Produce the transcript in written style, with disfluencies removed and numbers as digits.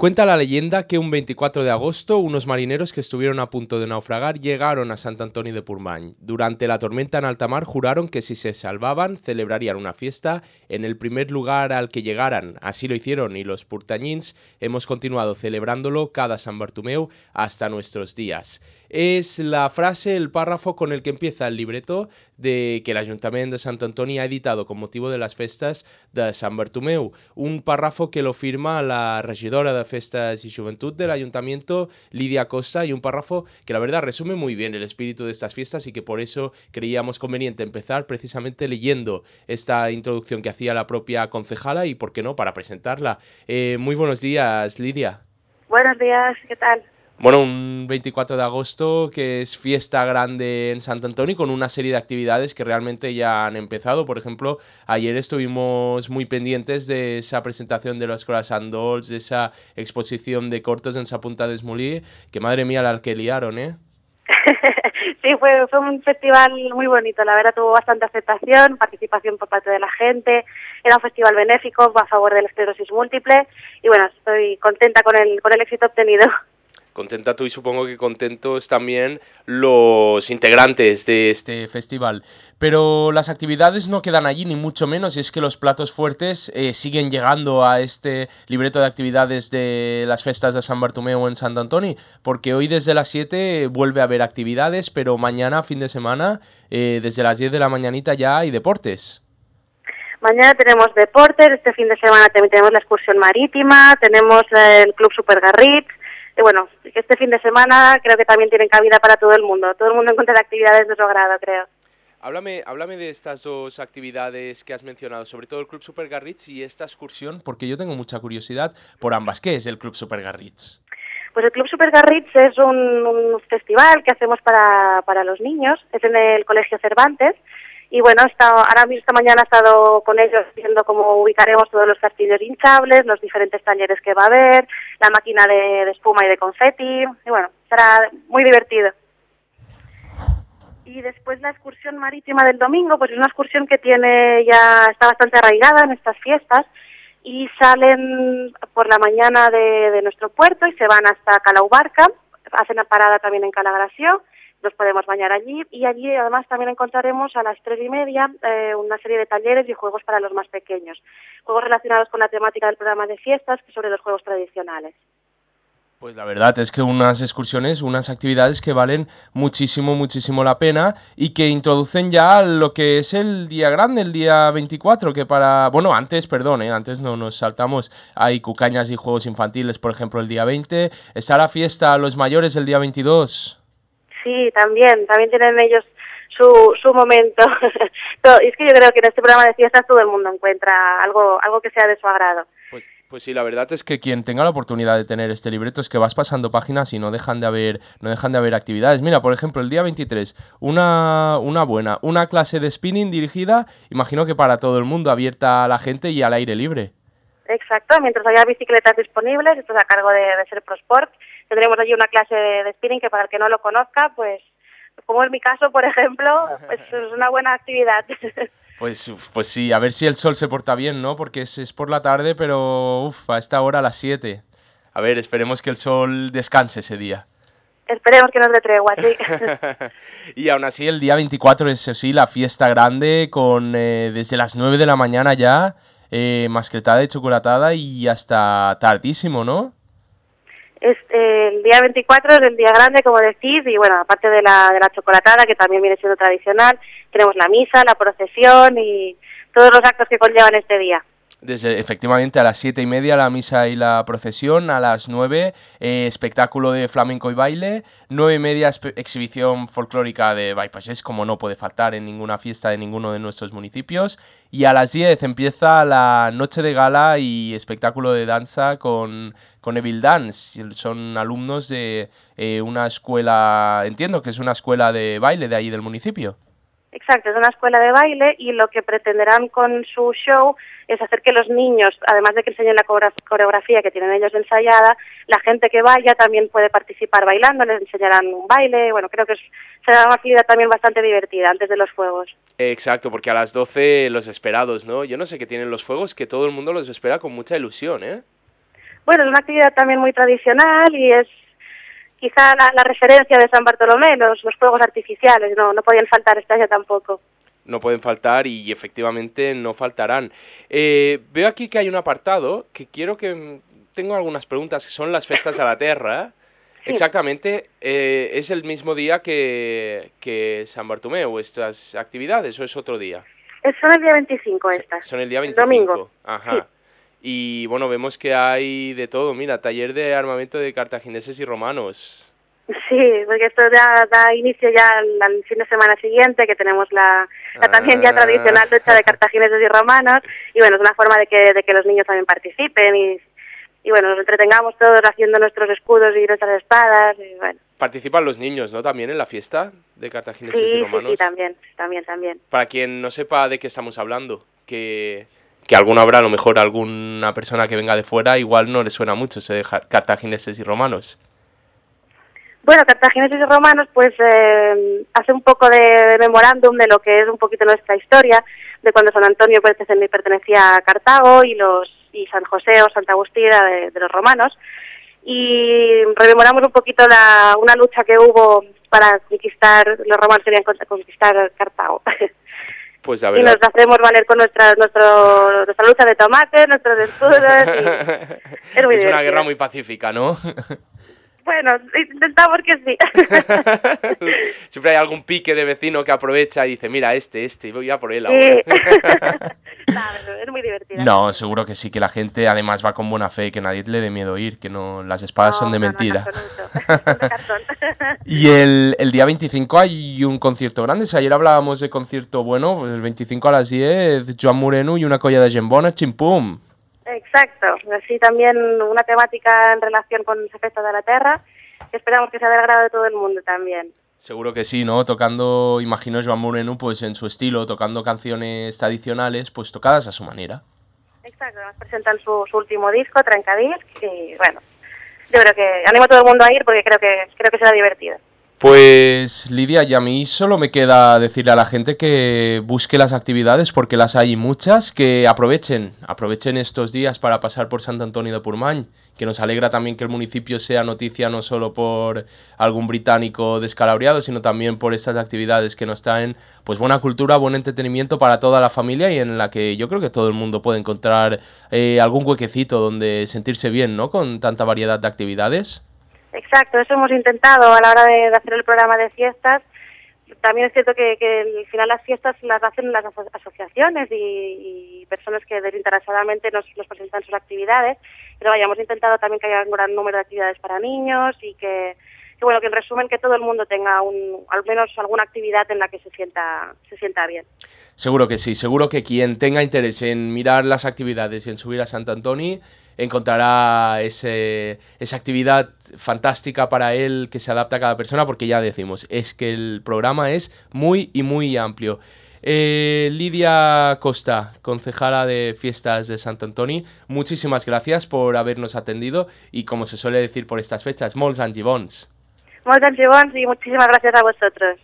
Cuenta la leyenda que un 24 de agosto unos marineros que estuvieron a punto de naufragar llegaron a Sant Antoni de Portmany. Durante la tormenta en alta mar juraron que si se salvaban celebrarían una fiesta en el primer lugar al que llegaran. Así lo hicieron y los portanyins hemos continuado celebrándolo cada Sant Bartomeu hasta nuestros días. Es la frase, el párrafo con el que empieza el libreto de que el Ayuntamiento de Sant Antoni ha editado con motivo de las festas de Sant Bartomeu. Un párrafo que lo firma la regidora de Festas y Juventud del Ayuntamiento, Lidia Costa, y un párrafo que la verdad resume muy bien el espíritu de estas fiestas y que por eso creíamos conveniente empezar precisamente leyendo esta introducción que hacía la propia concejala y, por qué no, para presentarla. Muy buenos días, Lidia. Buenos días, ¿qué tal? Bueno, un 24 de agosto que es fiesta grande en Sant Antoni con una serie de actividades que realmente ya han empezado. Por ejemplo, ayer estuvimos muy pendientes de esa presentación de los Croissant Dolls, de esa exposición de cortos en Sa Punta d'Esmolí, que madre mía la que liaron, ¿eh? Sí, fue un festival muy bonito, la verdad tuvo bastante aceptación, participación por parte de la gente, era un festival benéfico a favor de la esclerosis múltiple y bueno, estoy contenta con el éxito obtenido. Contenta tú y supongo que contentos también los integrantes de este festival. Pero las actividades no quedan allí, ni mucho menos, y es que los platos fuertes siguen llegando a este libreto de actividades de las festas de Sant Bartomeu en Sant Antoni, porque hoy desde las 7 vuelve a haber actividades, pero mañana, fin de semana, desde las 10 de la mañanita ya hay deportes. Mañana tenemos deportes, este fin de semana también tenemos la excursión marítima, tenemos el Club Super Garrits. Y bueno, este fin de semana creo que también tienen cabida para todo el mundo encuentra actividades de su agrado, creo. Háblame de estas dos actividades que has mencionado, sobre todo el Club Super Garrits y esta excursión, porque yo tengo mucha curiosidad por ambas. ¿Qué es el Club Super Garrits? Pues el Club Super Garrits es un festival que hacemos para los niños, es en el Colegio Cervantes. Y bueno, ahora mismo esta mañana he estado con ellos viendo cómo ubicaremos todos los castillos hinchables, los diferentes talleres que va a haber, la máquina de espuma y de confeti, y bueno, será muy divertido. Y después la excursión marítima del domingo, pues es una excursión que está bastante arraigada en estas fiestas, y salen por la mañana de nuestro puerto y se van hasta Calaubarca, hacen una parada también en Calagració, nos podemos bañar allí y allí además también encontraremos a las 3:30 una serie de talleres y juegos para los más pequeños, juegos relacionados con la temática del programa de fiestas que sobre los juegos tradicionales. Pues la verdad es que unas excursiones, unas actividades que valen muchísimo, muchísimo la pena y que introducen ya lo que es el día grande, el día 24, que antes no nos saltamos, hay cucañas y juegos infantiles, por ejemplo, el día 20, está la fiesta a los mayores el día 22. Sí, también tienen ellos su momento. Es que yo creo que en este programa de fiestas todo el mundo encuentra algo que sea de su agrado. Pues sí, la verdad es que quien tenga la oportunidad de tener este libreto es que vas pasando páginas y no dejan de haber actividades. Mira, por ejemplo, el día 23, una clase de spinning dirigida, imagino que para todo el mundo, abierta a la gente y al aire libre. Exacto, mientras haya bicicletas disponibles, esto es a cargo de Ser Prosport. Tendremos allí una clase de spinning que para el que no lo conozca, pues como es mi caso, por ejemplo, pues es una buena actividad. Pues sí, a ver si el sol se porta bien, ¿no? Porque es por la tarde, pero a esta hora a las 7. A ver, esperemos que el sol descanse ese día. Esperemos que nos dé tregua, sí. Y aún así el día 24 es sí la fiesta grande con desde las 9 de la mañana ya, mascletada y chocolatada y hasta tardísimo, ¿no? El día 24 es el día grande, como decís, y bueno, aparte de la chocolatada, que también viene siendo tradicional, tenemos la misa, la procesión y todos los actos que conllevan este día. Efectivamente, a las 7:30 la misa y la procesión, a las 9 espectáculo de flamenco y baile, 9:30 exhibición folclórica de Baipasés, como no puede faltar en ninguna fiesta de ninguno de nuestros municipios, y a las 10 empieza la noche de gala y espectáculo de danza con Evil Dance. Son alumnos de una escuela, entiendo que es una escuela de baile de ahí del municipio. Exacto, es una escuela de baile y lo que pretenderán con su show es hacer que los niños, además de que enseñen la coreografía que tienen ellos ensayada, la gente que vaya también puede participar bailando, les enseñarán un baile, bueno, creo que será una actividad también bastante divertida antes de los fuegos. Exacto, porque a las 12 los esperados, ¿no? Yo no sé qué tienen los fuegos, que todo el mundo los espera con mucha ilusión, ¿eh? Bueno, es una actividad también muy tradicional y es quizá la referencia de San Bartolomé, los fuegos artificiales, no podían faltar este año tampoco. No pueden faltar y efectivamente no faltarán. Veo aquí que hay un apartado que quiero que... Tengo algunas preguntas, que son las festas de la Terra. Sí, Exactamente, ¿es el mismo día que San Bartomeu estas actividades o es otro día? son el día 25 estas, Son el día el domingo. 25. Sí, Ajá. Y bueno, vemos que hay de todo. Mira, taller de armamento de cartagineses y romanos. sí, porque esto ya da inicio ya al fin de semana siguiente, que tenemos la también ya Ah. tradicional lucha de cartagineses y romanos, y bueno, es una forma de que los niños también participen y bueno, nos entretengamos todos haciendo nuestros escudos y nuestras espadas, y bueno. Participan los niños, ¿no? También en la fiesta de cartagineses y Sí, romanos. también. Para quien no sepa de qué estamos hablando, que alguno habrá, a lo mejor alguna persona que venga de fuera, igual no le suena mucho ese de cartagineses y romanos. Bueno, cartagineses y romanos pues hace un poco de memorándum de lo que es un poquito nuestra historia, de cuando San Antonio pertenecía a Cartago y San José o Santa Agustina de los romanos, y rememoramos un poquito una lucha que hubo para conquistar, los romanos querían conquistar Cartago. Pues la Y nos verdad... hacemos valer con nuestra lucha de tomates, nuestros escudos, y es muy Es una divertido. guerra muy pacífica, ¿no? Bueno, intentamos que sí. Siempre hay algún pique de vecino que aprovecha y dice, mira, y voy a por él ahora. Sí. Claro, es muy divertida. No, seguro que sí, que la gente además va con buena fe, que nadie le dé miedo ir, que no, las espadas son de No, en mentira. absoluto. Son de cartón. Y el día 25 hay un concierto grande. Si ayer hablábamos de concierto bueno, el 25 a las 10, Joan Moreno y una colla de gent bona, chimpum. Exacto. Así también una temática en relación con los efectos de la Tierra, que esperamos que sea del agrado de todo el mundo también. Seguro que sí, ¿no? Tocando, imagino Joan Moreno, pues en su estilo, tocando canciones tradicionales, pues tocadas a su manera. Exacto. Nos presentan su último disco, Trencadisc, y bueno, yo creo que animo a todo el mundo a ir porque creo que será divertido. Pues Lidia, y a mí solo me queda decirle a la gente que busque las actividades porque las hay muchas, que aprovechen estos días para pasar por Sant Antoni de Portmany, que nos alegra también que el municipio sea noticia no solo por algún británico descalabriado, sino también por estas actividades que nos traen pues buena cultura, buen entretenimiento para toda la familia y en la que yo creo que todo el mundo puede encontrar algún huequecito donde sentirse bien, ¿no? Con tanta variedad de actividades. Exacto, eso hemos intentado a la hora de hacer el programa de fiestas. También es cierto que al final las fiestas las hacen las asociaciones y personas que desinteresadamente nos presentan sus actividades, pero vaya, hemos intentado también que haya un gran número de actividades para niños y que bueno, que en resumen que todo el mundo tenga al menos alguna actividad en la que se sienta bien. Seguro que sí, seguro que quien tenga interés en mirar las actividades y en subir a Sant Antoni encontrará esa actividad fantástica para él que se adapta a cada persona, porque ya decimos, es que el programa es muy y muy amplio. Lidia Costa, concejala de Fiestas de Sant Antoni, muchísimas gracias por habernos atendido y, como se suele decir por estas fechas, molts anys i bons. Molts anys i bons y muchísimas gracias a vosotros.